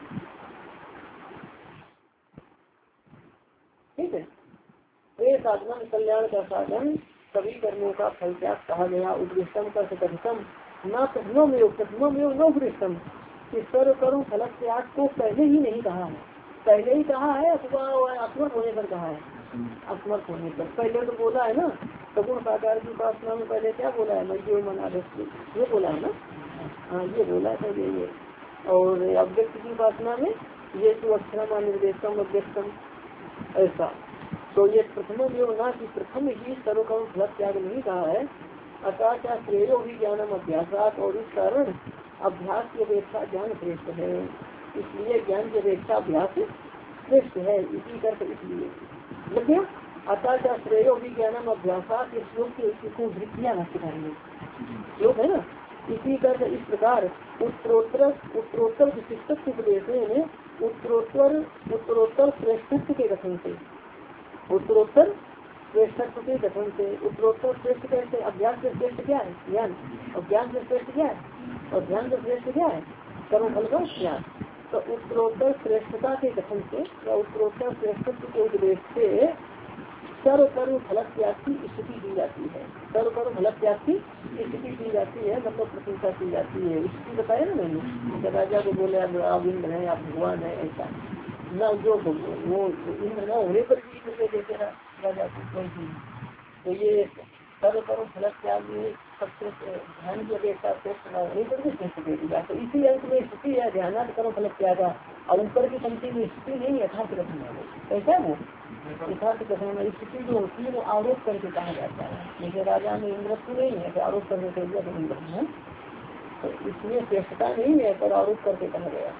ठीक है। प्रेय साधन कल्याण का साधन सभी कर्मों का फल त्याग कहा गया। उपदिष्टम का कथितम, न प्रथम योग प्रथम योग न उपरिष्टम, सर्व कर्म फल त्याग को पहले ही नहीं कहा है, पहले ही कहा है अथवा असमर्थ होने पर कहा है, असमर्थ होने पर। पहले तो बोला है ना सगुण साकार की उपासना में, पहले क्या बोला है, मजो मना ये बोला है ना, हाँ ये बोला था ये ये और अव्यक्त की उपासना में ये तो अक्षरमा निर्देशम अव्यक्तम ऐसा। तो ये प्रथम योग ना कि प्रथम ही सर्व कर्म फल त्याग नहीं कहा है, अतः क्या श्रेयो भी ज्ञानम अभ्यासात, और इस कारण अभ्यास की अपेक्षा ज्ञान श्रेष्ठ है, इसलिए ज्ञान की अपेक्षा अभ्यास श्रेष्ठ है, इसी कर इसलिए लेकिन अतः क्या श्रेयो भी ज्ञानम अभ्यासात, इस योग की वृत्तियाँ नष्ट करेंगे योग है ना, इसी कर इस प्रकार उत्तरोत्तर उत्तरोत्तर विशिष्ट उपदेश में उत्तरोत्तर उत्तरोत्तर श्रेष्ठत्व के कथन से, उत्तरोत्तर श्रेष्ठत्व के कथन से, उत्तरोत्तर श्रेष्ठ कैसे, अभ्यास से श्रेष्ठ क्या है ज्ञान, और ज्ञान से श्रेष्ठ क्या है, और ध्यान से श्रेष्ठ क्या है कर्म फल का ज्ञान। तो उत्तरोत्तर श्रेष्ठता के कथन से या उत्तरोत्तर श्रेष्ठत्व के उपदेश से सर्व कर्म फल त्याग की स्थिति दी जाती है, सर्व कर्म फल त्याग की स्थिति दी जाती है, मतलब प्रशंसा की जाती है। स्थिति बताया ना मैंने, राजा को बोले आप इंद्र है, आप भगवान है, ऐसा न जो वो इंद्र न होने पर भी इंद्र देते राजा को कोई चीज। तो ये सर्व कर्म फल त्याग सबसे ध्यान की अपेक्षा श्रेष्ठ न होने पर भी श्रेष्ठ दे दिया। तो इसी अंक में स्थिति है ध्यान कर्म फल त्याग, और ऊपर की पंक्ति में स्थिति नहीं यथार्थ कथन है, वो कैसा है वो यथार्थ कथन में स्थिति जो होती है वो आरोप करके कहा जाता है, जैसे राजा में इंद्रत्व नहीं है तो आरोप करके कह दिया तो इंद्र है, तो इसमें श्रेष्ठता नहीं है पर आरोप करके कहा गया।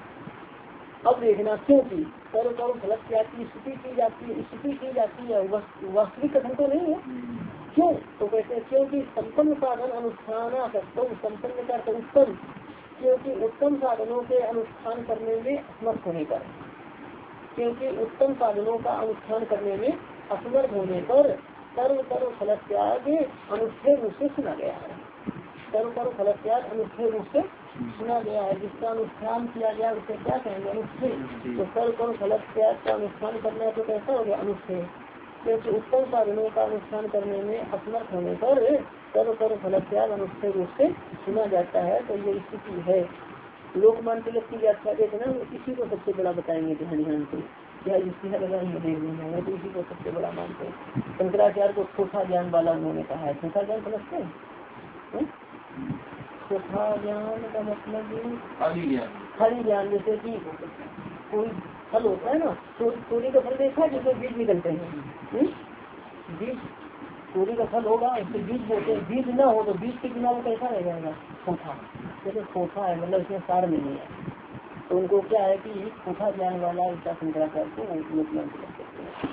अब देखना क्योंकि सर्व कर्म फल त्याग की स्थिति की जाती है, स्थिति की जाती है, वास्तविक कथन तो नहीं है। क्यों तो कहते हैं क्योंकि संपन्न साधन अनुष्ठान संपन्न का उत्तम, क्योंकि उत्तम साधनों के अनुष्ठान करने में असमर्थ होने पर, क्योंकि उत्तम साधनों का अनुष्ठान करने में असमर्थ होने पर सर्व कर्म फल त्याग अनुष्ठेय रूप से सुना गया है, सर्व कर्म फल त्याग अनुष्ठेय रूप से सुना गया है। जिसका अनुष्ठान किया गया उसे क्या कहेंगे अनुष्ठेय, तो सर्व कर्म फल त्याग का अनुष्ठान करना है तो कैसा हो गया अनुष्ठेय, क्योंकि उत्तम साधनों का अनुष्ठान करने में असमर्थ होने पर सर्व कर्म फल त्याग अनुष्ठेय रूप से सुना जाता है। तो ये स्थिति है। लोकमान तिलक की व्याख्या देखना, इसी को सबसे बड़ा बताएंगे ध्यान ध्यान से, क्या इसी लगाएंगे देख लेना है, तो इसी को सबसे बड़ा मानते हैं। शंकराचार्य को छोटा ज्ञान वाला उन्होंने कहा है, छोटा ज्ञान समझते हैं, छोटा ज्ञान का मतलब खाली ज्ञान, जैसे कि कोई फल होता है ना, चोरी का फल देखा जैसे बीज निकलते हैं, बीज चोरी का फल होगा उससे बीज बोते, बीज ना हो तो बीज के बिना वो कैसा रह जाएगा खोखा, जैसे खोखा है मतलब इसमें सार नहीं है। तो उनको क्या है कि खोखा ज्ञान वाला इसका शंकराचार्य को लोग मान सकते हैं।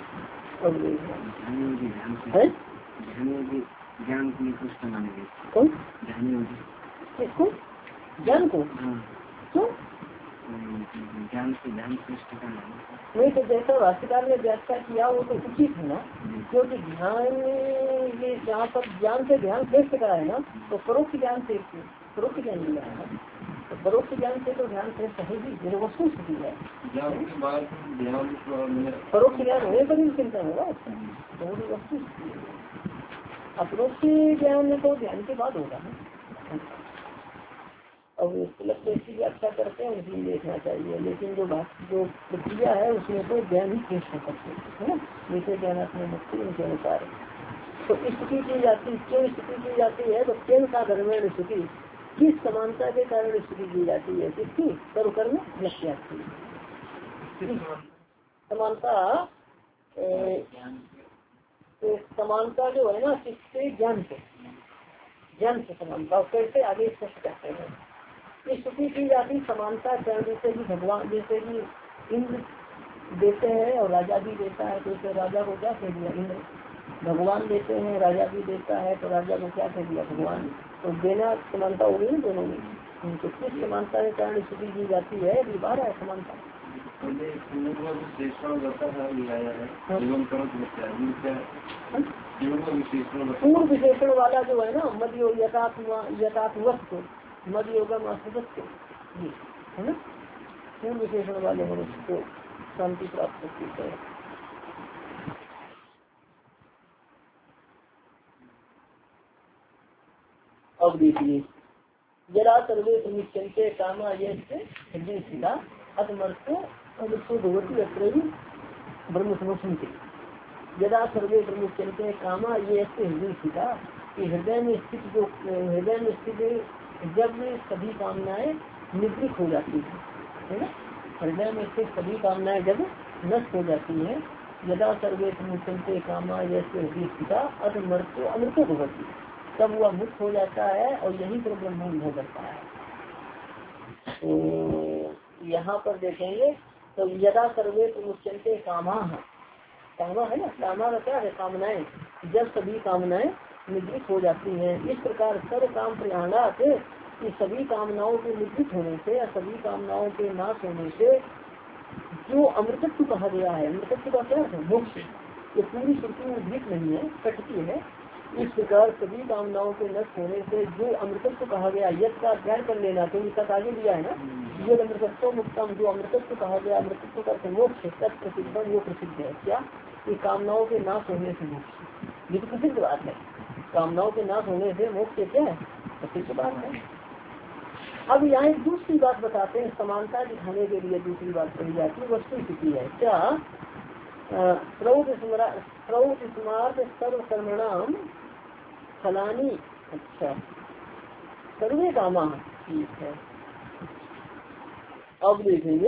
ज्ञान को निकृष्ट मानेंगे
कौन किसको ज्ञान को क्यों
ज्ञान से ध्यान श्रेष्ठ का
नहीं, तो जैसा भाष्यकार ने व्याख्या किया वो तो उचित है ना, क्योंकि ध्यान ये जहाँ पर ज्ञान से ध्यान श्रेष्ठ का है ना, तो परोक्ष ज्ञान से परोक्ष ज्ञान दिया है ना, तो परोक्ष ज्ञान से तो ध्यान श्रेष्ठ है ही, मेरे वस्तु स्थिति है। परोक्ष ज्ञान होने पर ही चिंतन होगा उसका, तो वो वस्तु स्थिति है। अपरोक्ष ज्ञान में तो ध्यान के बाद होगा ना। और तिलक की व्याख्या करते हैं उसमें देखना चाहिए, लेकिन जो बात जो प्रक्रिया है उसमें तो ज्ञान ही श्रेष्ठ हो सकते है ना, जैसे ज्ञानात्मक मुक्ति उनके अनुसार। तो स्थिति की जाती क्यों स्थिति की जाती है, तो केन का धर्मेण स्थिति, किस समानता के कारण स्थिति की जाती है, किसकी सर्वकर्म लक्ष्य समानता, तो समानता जो है ना किससे ज्ञान से, ज्ञान से समानता कैसे आगे स्पष्ट करते हैं। स्थिति की जाती समानता जैसे कि भगवान, जैसे कि इंद्र देते हैं और राजा भी देता है, तो इसे राजा को क्या कह दिया इंद्र, भगवान देते हैं राजा भी देता है तो राजा को क्या कह दिया भगवान, तो देना समानता होगी ना दोनों में। तो किस समानता के कारण स्थिति की जाती है, बार है समानता पूर्व विशेषण वाला जो है ना, मध्य यथार्थ वस्तु मध्य योगम असदस्य है ना, पूर्व विशेषण वाले मनुष्य को शांति प्राप्त होती है। अब देखिए जरा सर्वे प्रमुचंते कामा ये हृदय सीधा अतमर्थो अमृतो भगवती अत्र ब्रह्म समुचंते। जरा सर्वे प्रमुचंते कामा ये हृदय सीधा कि हृदय में स्थित जो हृदय में स्थित जब सभी कामनाएं निवृत्त हो जाती है, है ना, हृदय में स्थित सभी कामनाएं जब नष्ट हो जाती है, यदा सर्वे प्रमुचंते कामा जैसे हृदय स्थिता अतमर्थो अमृतो भगवती, तब वह मुक्त हो जाता है और यही पर ब्रह्म हो करता है। तो यहाँ पर देखेंगे तो यदा सर्वे प्रमुचंते कामा, कामा है ना, कामा का क्या है, कामनाएं, जब सभी कामनाएं निवृत्त हो जाती हैं। इस प्रकार सर्व काम प्रयाणात कि सभी कामनाओं के निवृत्त होने से या सभी कामनाओं के नाश होने से जो अमृतत्व कहा गया है, अमृतत्व का क्या है, मोक्ष, ये पूरी श्रुति में उद्धित नहीं है, कटती है। इस प्रकार सभी कामनाओं के नष्ट होने से जो अमृतत्व कहा गया, यद का अध्ययन कर लेना, तो इसका आगे दिया है ना, ये अमृतत्व मुक्तम, जो अमृतत्व कहा गया, अमृतत्व का मोक्ष तत् प्रसिद्धम, वो प्रसिद्ध है। क्या, ये कामनाओं के नाश होने से मोक्ष, ये तो प्रसिद्ध बात है, कामनाओं के नाश होने से मोक्ष क्या है, प्रसिद्ध बात है। अब यहाँ एक दूसरी बात बताते हैं, समानता दिखाने के लिए दूसरी बात कही जाती है, वस्तु स्थिति है क्या, प्रौत स्मार्ट सर्व कर्मणाम फलानी, अच्छा सर्वे कामा, ठीक है। अब देखेंगे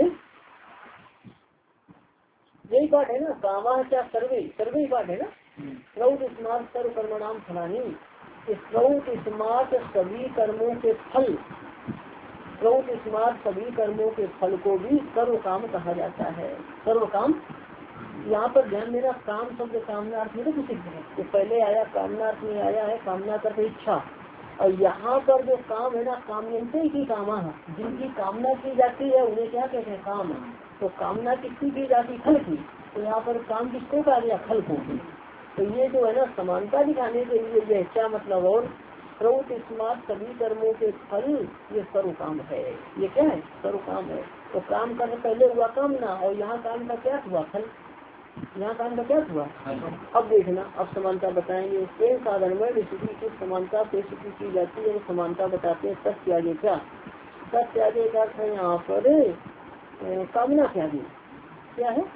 यही बात है ना, कामा क्या सर्वे, सर्वे बात है ना, प्रौत स्मार्ट सर्व कर्मणाम फलानी, इस प्रौत स्मार्ट सभी कर्मों के फल, प्रौत स्मार्ट सभी कर्मों के फल को भी सर्व काम कहा जाता है। सर्व काम, यहाँ पर ध्यान देना, काम शब्द कामना अर्थ में तो प्रसिद्ध है, तो पहले आया कामना अर्थ में आया है, कामना करते इच्छा, और यहाँ पर जो काम है ना, कामयंते की कामा है, जिनकी कामना की जाती है उन्हें क्या कहते हैं, काम। तो कामना किसकी की जाती, फल की, तो यहाँ पर काम किसको कहा गया, फल को। तो ये जो है ना, समानता दिखाने के लिए ये क्या मतलब, और प्रौत स्मार्ट सभी कर्मों के फल, ये सर्व काम है, ये क्या है, सर्व काम है। तो काम का पहले हुआ कामना, और यहाँ काम का क्या हुआ, फल, यहाँ काम का क्या हुआ। अब देखना, अब समानता बताएंगे, एक साधन में स्थिति की समानता से स्थिति की जाती है, समानता बताते हैं सत्य आगे क्या, सत्य आगे का अर्थ है यहाँ पर कामना त्यागी, क्या है,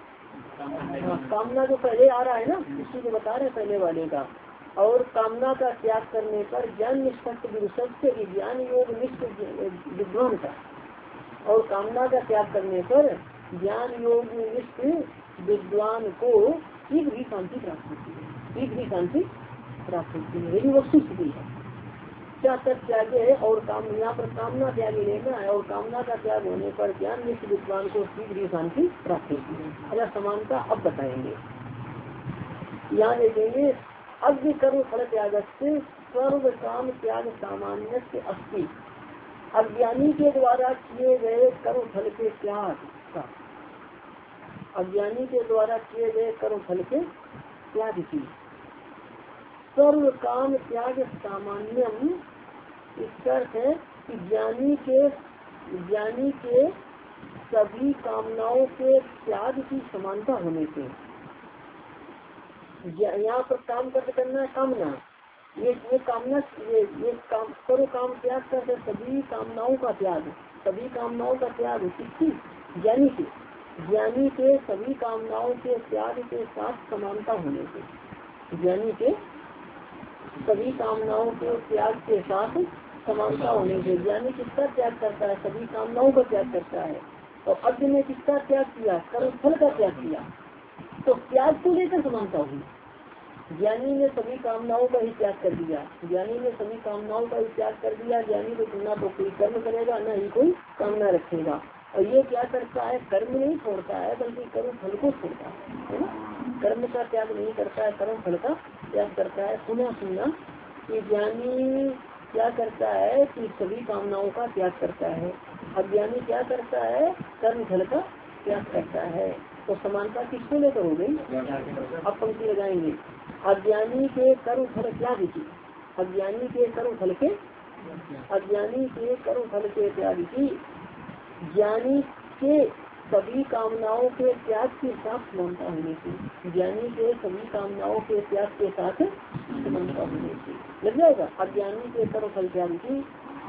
कामना जो पहले आ रहा है ना, इसी को बता रहे पहले वाले का, और कामना का त्याग करने पर ज्ञान निष्ठ विरुष्ट ज्ञान योग निष्ठ विद्वान का, और कामना का त्याग करने पर ज्ञान योग निष्ठ विद्वान को शीघ्र ही शांति प्राप्त होती है, शीघ्र ही शांति प्राप्त होती है, यही वस्तु स्थिति है। क्या तक त्यागे है, और काम यहाँ पर कामना त्यागी लेना है, और कामना का त्याग होने पर ज्ञान निष्ठ विद्वान को शीघ्र ही शांति प्राप्त होती है। अगर समानता अब बताएंगे, यहाँ देखेंगे अग्नि कर्म फल त्याग से सर्व काम त्याग सामान्य से अस्ति, अज्ञानी के द्वारा किए गए कर्म फल के त्याग का, अज्ञानी के द्वारा किए गए कर्म फल के त्याग की, सर्व काम त्याग सामान्यम, इसका अर्थ है कि ज्ञानी के ज्ञानी के सभी कामनाओं के त्याग की समानता होने से, यहाँ पर काम कर करना है कामना, ये ये कामना ये ये काम करो, काम त्याग करके सभी कामनाओं का त्याग, सभी कामनाओं का त्याग किसकी, ज्ञानी के, ज्ञानी के सभी कामनाओं के त्याग के साथ समानता होने से, ज्ञानी के सभी कामनाओं के त्याग के साथ समानता होने से, ज्ञानी किसका त्याग करता है, सभी कामनाओं का त्याग करता है, और अज्ञ ने किसका त्याग किया, कर्म फल का त्याग किया, तो त्याग को लेकर समानता हुई। ज्ञानी ने सभी कामनाओं का ही त्याग कर दिया, ज्ञानी ने सभी कामनाओं का ही त्याग कर दिया, ज्ञानी को न तो कोई कर्म करेगा न ही कोई कामना रखेगा, और ये क्या करता है, कर्म नहीं छोड़ता है बल्कि कर्म फल को छोड़ता है, है ना, कर्म का त्याग नहीं करता है, कर्म फल का त्याग करता है। सुना सुना कि ज्ञानी क्या करता है कि सभी कामनाओं का त्याग करता है, अज्ञानी क्या करता है, कर्म फल का त्याग करता है। तो समानता किसको लेकर हो गई, अब पंक्ति लगाएंगे, अज्ञानी के कर्म फल त्याग की, अज्ञानी के कर्म फल के अज्ञानी के कर्म फल के त्याग की, ज्ञानी के सभी कामनाओं के त्याग के साथ समानता होने से, ज्ञानी के सभी कामनाओं के त्याग के साथ समानता होने से लग जाएगा। अज्ञानी के कर्म फल त्याग की,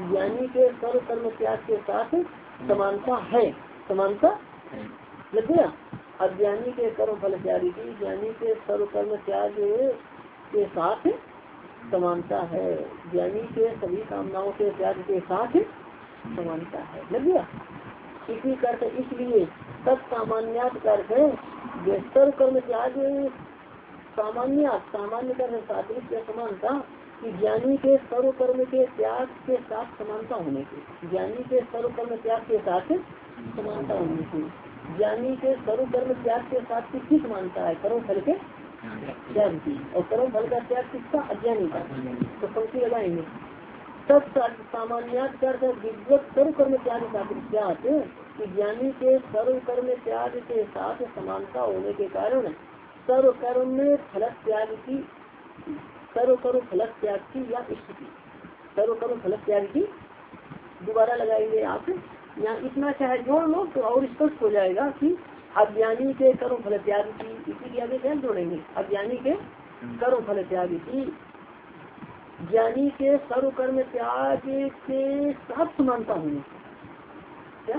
ज्ञानी के सर्व कर्म त्याग के साथ समानता है। समानता लग गया। अज्ञानी के कर्म फल त्याग की ज्ञानी के सर्व कर्म त्याग के साथ समानता है। ज्ञानी के सभी कामनाओं के त्याग के साथ समानता है। लग गया। इसी करके इसलिए तत्सामान्यात करके सर्व कर्म त्याग सामान्य सामान्य कर सादृश्य समानता कि ज्ञानी के सर्व कर्म के त्याग के साथ समानता होने की ज्ञानी के सर्व कर्म त्याग के साथ समानता होने की ज्ञानी के सर्व कर्म त्याग के साथ किसकी समानता है? कर्म फल के त्याग की। और कर्म फल का त्याग किसका? अज्ञानी का। तो पंक्ति लगाएंगे तब सामान्यात कर विद्वत सर्व कर्म त्याग सादृश्यात कि ज्ञानी के सर्व कर्म त्याग के साथ समानता होने के कारण सर्व कर्म में फल त्याग की सर्व कर्म फल त्याग की या स्थिति सर्व कर्म फल त्याग की दोबारा लगाएंगे आप। यहाँ इतना चाहे जोड़ लो तो और स्पष्ट हो जाएगा कि अज्ञानी के कर्म फल त्याग की इसी के आगे क्या जोड़ेंगे? अज्ञानी के कर्म फल त्याग की ज्ञानी के सर्व कर्म त्याग के साथ समानता होने क्या?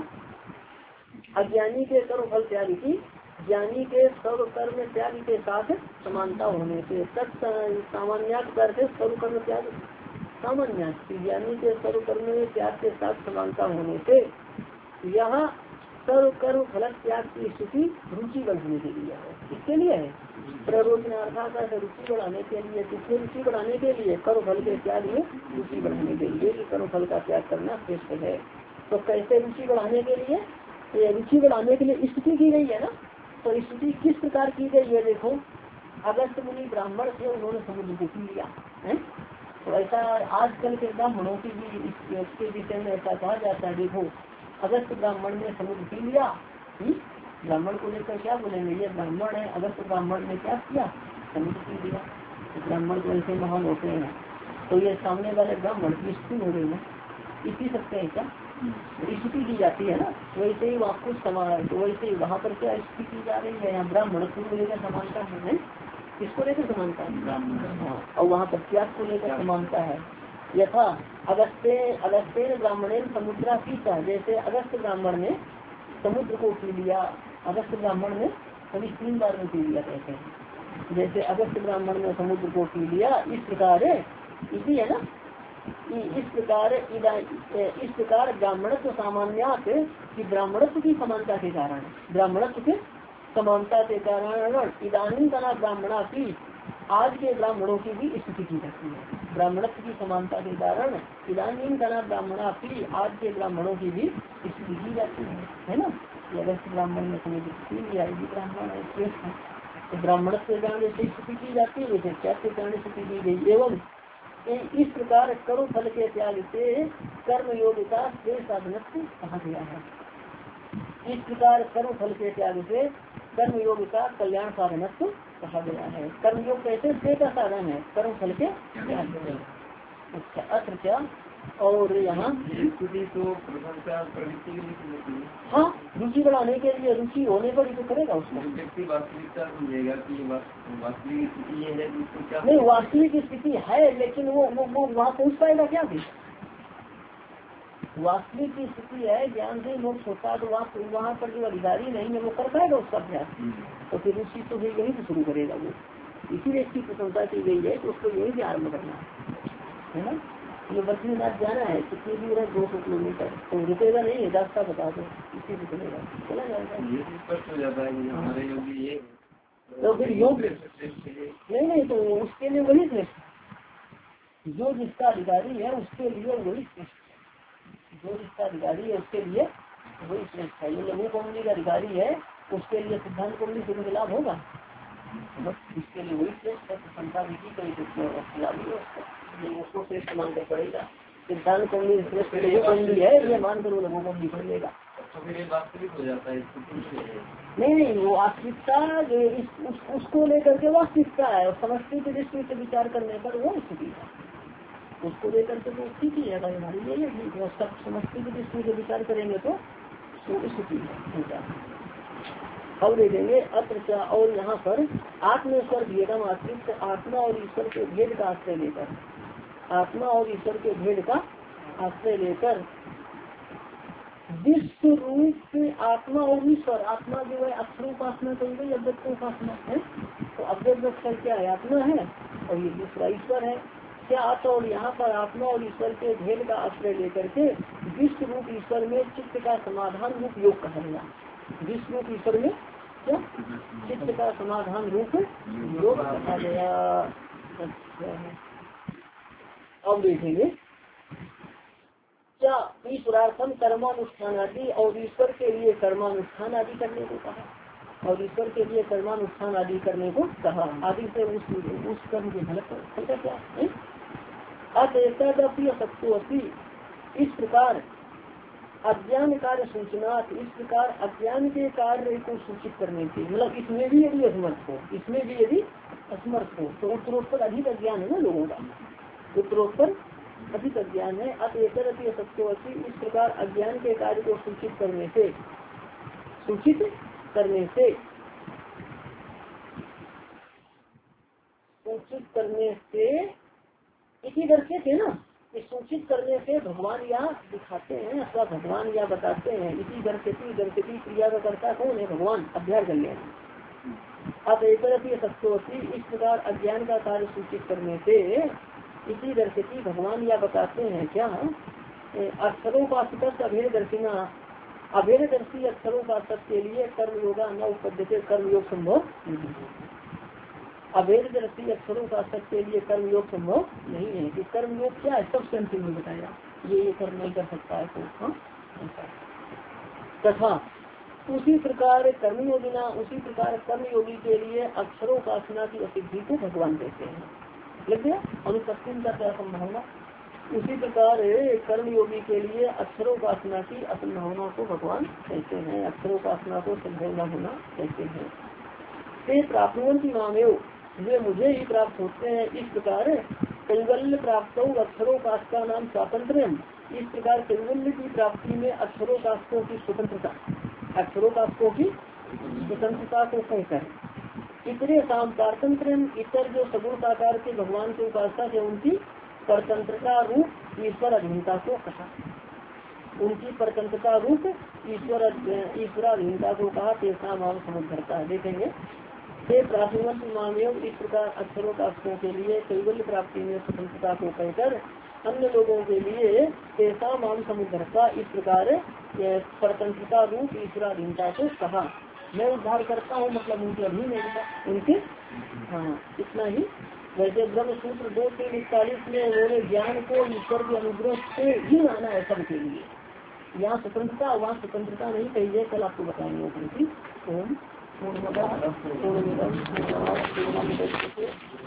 अज्ञानी के कर्म फल त्याग की ज्ञानी के सर्व कर्म त्याग के साथ समानता होने से तत् सामान्यात करके सर्व कर्म त्याग सामान्य ज्ञानी के सर्व कर्म त्याग के साथ समानता होने से यहाँ सर्व कर्म फल त्याग की स्थिति रुचि बढ़ाने के लिए है। इसके लिए है प्ररोचनार्था का रुचि बढ़ाने के लिए किससे रुचि बढ़ाने के लिए? कर्म फल के त्याग में रुचि बढ़ाने के लिए कि कर्म फल का त्याग करना श्रेष्ठ है। तो कैसे रुचि बढ़ाने के लिए? ये रुचि बढ़ाने के लिए स्थिति की गई है ना। तो स्थिति किस प्रकार की गई है? देखो अगस्त मुनि ब्राह्मण थे, उन्होंने समुद्र को पी लिया है। तो ऐसा आजकल के ब्राह्मणों की भी इसके विषय में ऐसा कहा जाता है। देखो अगस्त ब्राह्मण ने समुद्र पी लिया। ब्राह्मण को लेकर क्या बोलेंगे? ये ब्राह्मण है। अगस्त ब्राह्मण ने क्या किया? समुद्र पी लिया। ब्राह्मण को ऐसे महान होते हैं। तो ये सामने वाले ब्राह्मण की स्थिति हो गई है। इसी सकते हैं क्या? स्थिति की जाती है ना। वैसे ही वहाँ कुछ समान तो वैसे ही वहाँ पर क्या स्थिति की जा रही है? यहाँ ब्राह्मण को लेकर समानता है। किसको लेकर समानता है? और वहाँ पर त्याग को लेकर समानता है। यथा अगस्त्य अगस्त्य ब्राह्मण समुद्रा पीता। जैसे अगस्त ब्राह्मण ने समुद्र को पी लिया। अगस्त ब्राह्मण ने कभी तीन बार में पी लिया कहते हैं। जैसे अगस्त ब्राह्मण ने समुद्र को पी लिया इस प्रकार इसी है ना। इस प्रकार इस प्रकार ब्राह्मणत्व सामान्यात कि ब्राह्मणत्व की समानता के कारण ब्राह्मणत्व के समानता के कारण इदानीं तना ब्राह्मणा की आज के ब्राह्मणों की भी स्थिति की जाती है। ब्राह्मणत्व की समानता के कारण इदानीं तना ब्राह्मणा की आज के ब्राह्मणों की भी स्थिति की जाती है, है ना। अगस्त ब्राह्मण ने समुद्र पी लिया, ये ब्राह्मण है श्रेष्ठ है। तो ब्राह्मणत्व के कारण जैसे स्थिति की जाती है वैसे त्याग के कारण स्थिति दी गई। एवं इस प्रकार कर्म फल के त्याग से कर्म योग्यता से साधनत्व कहा गया है। इस प्रकार कर्म फल के त्याग से कर्म योग का कल्याण साधनत्व कहा गया है। कर्मयोग कैसे से का साधन है? कर्म फल के त्याग। अच्छा अत्र क्या और यहाँ हाँ रुचि बढ़ाने के लिए रुचि होने पर ही तो करेगा उसको।
वास्तविकता समझेगा कि वास्तविक स्थिति है
नहीं, वास्तविक स्थिति है लेकिन वो वो, वो वहाँ पहुँच पाएगा क्या? भी वास्तविक की स्थिति है, ज्ञान से मोक्ष होता है तो वहाँ वहाँ पर जो अधिकारी नहीं है वो कर पाएगा उसका अभ्यास। तो फिर रुचि तो फिर यही से शुरू करेगा वो। इसीलिए इसकी प्रशंसा की गई है कि उसको यही से आरम्भ करना है ना। ये बद्रीनाथ जाना है कितनी दूर है? दो सौ किलोमीटर। तो रुकेगा नहीं, रास्ता बता दो, इसी से चलेगा चला जाएगा। तो फिर योग नहीं नहीं तो उसके लिए वही श्रेष्ठ। जो जिसका अधिकारी है उसके लिए वही श्रेष्ठ। जो जिसका अधिकारी है उसके लिए वही श्रेष्ठ है। ये लघु कौमली का अधिकारी है उसके लिए सिद्धांत कौमली से लाभ होगा, बस इसके लिए वही श्रेष्ठ है। प्रशंसा भी की कहीं लाभ ही है, उसको श्रेष्ठ मानना पड़ेगा। सिद्धांत कौमली श्रेष्ठ लघु कौमली है ये मानकर वो लघु कौमली पढ़ लेगा।
तो फिर ये वास्तविक हो जाता है।
नहीं नहीं वो वास्तविकता उस, उसको लेकर के वास्तविकता है और समष्टि की दृष्टि से विचार करने पर वो स्थिति है। उसको लेकर के तो ठीक ही है हमारी ये ठीक है। सब समष्टि की दृष्टि से विचार करेंगे तो स्थिति है। अब देखेंगे अत्र और यहाँ पर आत्मेश्वर भेदम आश्रित आत्मा और ईश्वर के भेद का आश्रय लेकर आत्मा और ईश्वर के भेद का आश्रय लेकर विश्व रूप आत्मा और ईश्वर, आत्मा जो है अक्षर उपासना कही गई, अव्यक्त उपासना है। तो अव्यक्त अक्षर क्या है? आत्मा है, और ये दूसरा ईश्वर है। क्या आता? और यहाँ पर आत्मा और ईश्वर के भेद का आश्रय लेकर के विश्व रूप ईश्वर में चित्त का समाधान रूप योग कहा गया। विश्व रूप ईश्वर में क्या चित्त का समाधान रूप योग कहा गया। अच्छा, अब देखेंगे क्या ईश्वरार्थम कर्मानुष्ठान आदि, और ईश्वर के लिए कर्मानुष्ठान आदि करने को कहा, और ईश्वर के लिए कर्मानुष्ठान आदि करने को कहा। आदि से उस उस कर्म के फल का क्या है? अतएतदपि असत्यो अपि, इस प्रकार अज्ञान कार्य सूचना, इस प्रकार अज्ञान के कार्य को सूचित करने के, मतलब इसमें भी यदि असमर्थ हो, इसमें भी यदि असमर्थ हो तो उत्तरोत्तर अधिक अज्ञान है ना लोगों का, उत्तरोत्तर अधिक अज्ञान है। अतएतदपि असत्यो अपि, इस प्रकार अज्ञान के कार्य को सूचित करने से, सूचित करने से सूचित करने से इसी दर्शे थे ना, इस सूचित करने से भगवान यहाँ दिखाते हैं अथवा भगवान यहाँ बताते हैं। इसी दर्शती दर्शती क्रिया का कर्ता कौन है? भगवान। अभ्यास कर लें। अब एक सत्योसी, इस प्रकार अज्ञान का कार्य सूचित करने से इसी दर्शती भगवान यहाँ बताते हैं क्या? अक्षरों का सत अभेद दर्शिना, अभेद दर्शी अक्षरों का सत के लिए कर्म योगा न उपद्यते, कर्म योग संभव नहीं है। अभेद दृष्टि अक्षरों का सत्य के लिए कर्म योग संभव नहीं है। कि कर्म योग क्या है सब अंतिम में बताया, ये ये कर्म नहीं कर सकता है तो तथा उसी प्रकार कर्मयोगिना, उसी प्रकार कर्म योगी के लिए अक्षरों का उपासना की असिद्धि को भगवान देते हैं। लग गया अनुपस्थिति का क्या संभावना? उसी प्रकार कर्म योगी के लिए अक्षरों का उपासना की असंभावना को भगवान कहते हैं, अक्षरों का उपासना को संभव न होना कहते हैं। ते प्राप्नुवन्ति मामेव, वे मुझे ही प्राप्त होते हैं। इस प्रकार कैवल्य प्राप्त अक्षरों का नाम स्वातंत्र, इस प्रकार कैवल्य की प्राप्ति में अक्षरों काष्कों की स्वतंत्रता, अक्षरों काष्कों की स्वतंत्रता को कहकर इतने शाम पारतंत्र, इतर जो सगुण साकार के भगवान के उपासक है उनकी परतंत्रता रूप ईश्वर अधीनता को कहा, उनकी परतंत्रता रूप ईश्वर ईश्वराधीनता को कहा। तेसा माम समुद्धरता देखेंगे। ते प्राप्तिवंत मामेव, इस प्रकार अक्षरों का अक्षरों के लिए कैवल्य प्राप्ति में स्वतंत्रता को कहकर अन्य लोगों के लिए तेसा माम समुद्धरता, इस प्रकार स्वतंत्रता रूप ईश्वराधीनता को कहा। मैं उद्धार करता हूँ मतलब उनके अधीन है, उनके हाँ इतना ही। वैसे ब्रह्म सूत्र दो तीन इकतालीस में उन्होंने ज्ञान को ईश्वर के अनुग्रह से ही माना है सबके लिए। यहाँ स्वतंत्रता वहाँ स्वतंत्रता नहीं कही है, कल आपको बताएंगे। ओम पूर्णमदा पूर्णमिदं पूर्णात् पूर्णमुदच्यते